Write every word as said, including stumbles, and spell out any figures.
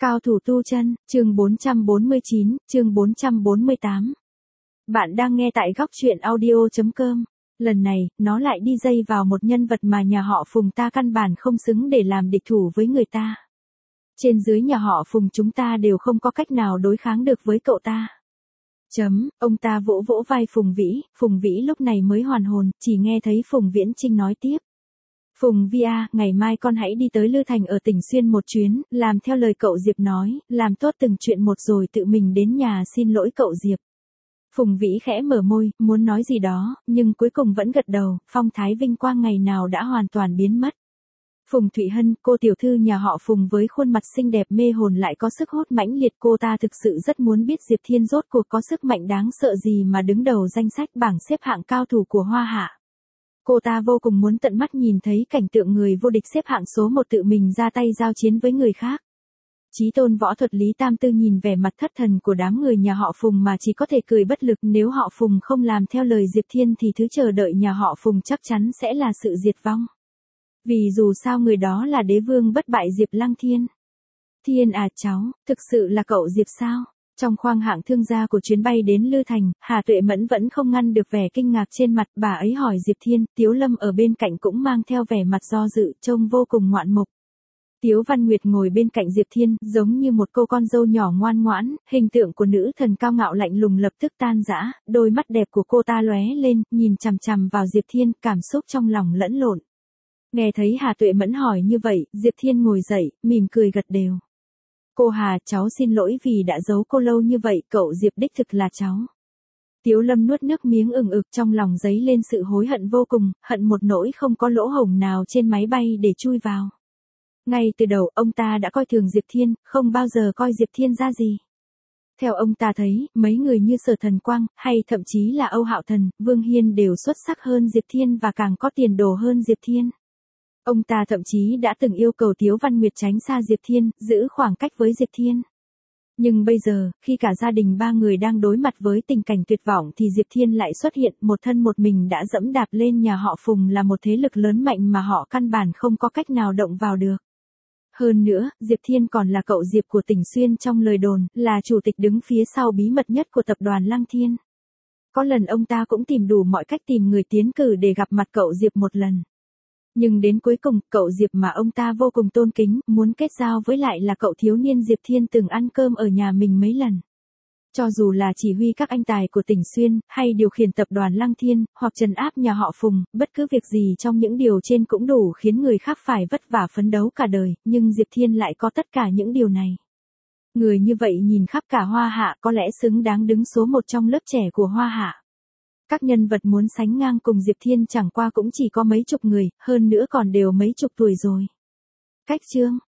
Cao thủ tu chân, chương bốn trăm bốn mươi chín, chương bốn trăm bốn mươi tám. Bạn đang nghe tại góc truyện audio chấm com. Lần này, nó lại đi dây vào một nhân vật mà nhà họ Phùng ta căn bản không xứng để làm địch thủ với người ta. Trên dưới nhà họ Phùng chúng ta đều không có cách nào đối kháng được với cậu ta. Chấm, ông ta vỗ vỗ vai Phùng Vĩ, Phùng Vĩ lúc này mới hoàn hồn, chỉ nghe thấy Phùng Viễn Trinh nói tiếp. Phùng Vi A, ngày mai con hãy đi tới Lư Thành ở tỉnh Xuyên một chuyến, làm theo lời cậu Diệp nói, làm tốt từng chuyện một rồi tự mình đến nhà xin lỗi cậu Diệp. Phùng Vĩ khẽ mở môi, muốn nói gì đó, nhưng cuối cùng vẫn gật đầu, phong thái vinh quang ngày nào đã hoàn toàn biến mất. Phùng Thụy Hân, cô tiểu thư nhà họ Phùng với khuôn mặt xinh đẹp mê hồn lại có sức hút mãnh liệt, cô ta thực sự rất muốn biết Diệp Thiên rốt cuộc có sức mạnh đáng sợ gì mà đứng đầu danh sách bảng xếp hạng cao thủ của Hoa Hạ. Cô ta vô cùng muốn tận mắt nhìn thấy cảnh tượng người vô địch xếp hạng số một tự mình ra tay giao chiến với người khác. Chí tôn võ thuật Lý Tam Tư nhìn vẻ mặt thất thần của đám người nhà họ Phùng mà chỉ có thể cười bất lực, nếu họ Phùng không làm theo lời Diệp Thiên thì thứ chờ đợi nhà họ Phùng chắc chắn sẽ là sự diệt vong. Vì dù sao người đó là đế vương bất bại Diệp Lăng Thiên. Thiên à cháu, thực sự là cậu Diệp sao? Trong khoang hạng thương gia của chuyến bay đến Lư Thành, Hà Tuệ Mẫn vẫn không ngăn được vẻ kinh ngạc trên mặt, bà ấy hỏi Diệp Thiên, Tiếu Lâm ở bên cạnh cũng mang theo vẻ mặt do dự, trông vô cùng ngoạn mục. Tiếu Văn Nguyệt ngồi bên cạnh Diệp Thiên, giống như một cô con dâu nhỏ ngoan ngoãn, hình tượng của nữ thần cao ngạo lạnh lùng lập tức tan rã, đôi mắt đẹp của cô ta lóe lên, nhìn chằm chằm vào Diệp Thiên, cảm xúc trong lòng lẫn lộn. Nghe thấy Hà Tuệ Mẫn hỏi như vậy, Diệp Thiên ngồi dậy, mỉm cười gật đều. Cô Hà, cháu xin lỗi vì đã giấu cô lâu như vậy, cậu Diệp đích thực là cháu. Tiếu Lâm nuốt nước miếng ừng ực, trong lòng dấy lên sự hối hận vô cùng, hận một nỗi không có lỗ hổng nào trên máy bay để chui vào. Ngay từ đầu, ông ta đã coi thường Diệp Thiên, không bao giờ coi Diệp Thiên ra gì. Theo ông ta thấy, mấy người như Sở Thần Quang, hay thậm chí là Âu Hạo Thần, Vương Hiên đều xuất sắc hơn Diệp Thiên và càng có tiền đồ hơn Diệp Thiên. Ông ta thậm chí đã từng yêu cầu Tiếu Văn Nguyệt tránh xa Diệp Thiên, giữ khoảng cách với Diệp Thiên. Nhưng bây giờ, khi cả gia đình ba người đang đối mặt với tình cảnh tuyệt vọng thì Diệp Thiên lại xuất hiện, một thân một mình đã dẫm đạp lên nhà họ Phùng là một thế lực lớn mạnh mà họ căn bản không có cách nào động vào được. Hơn nữa, Diệp Thiên còn là cậu Diệp của tỉnh Xuyên trong lời đồn, là chủ tịch đứng phía sau bí mật nhất của tập đoàn Lăng Thiên. Có lần ông ta cũng tìm đủ mọi cách tìm người tiến cử để gặp mặt cậu Diệp một lần. Nhưng đến cuối cùng, cậu Diệp mà ông ta vô cùng tôn kính, muốn kết giao với lại là cậu thiếu niên Diệp Thiên từng ăn cơm ở nhà mình mấy lần. Cho dù là chỉ huy các anh tài của tỉnh Xuyên, hay điều khiển tập đoàn Lăng Thiên, hoặc trấn áp nhà họ Phùng, bất cứ việc gì trong những điều trên cũng đủ khiến người khác phải vất vả phấn đấu cả đời, nhưng Diệp Thiên lại có tất cả những điều này. Người như vậy nhìn khắp cả Hoa Hạ có lẽ xứng đáng đứng số một trong lớp trẻ của Hoa Hạ. Các nhân vật muốn sánh ngang cùng Diệp Thiên chẳng qua cũng chỉ có mấy chục người, hơn nữa còn đều mấy chục tuổi rồi. Cách chương,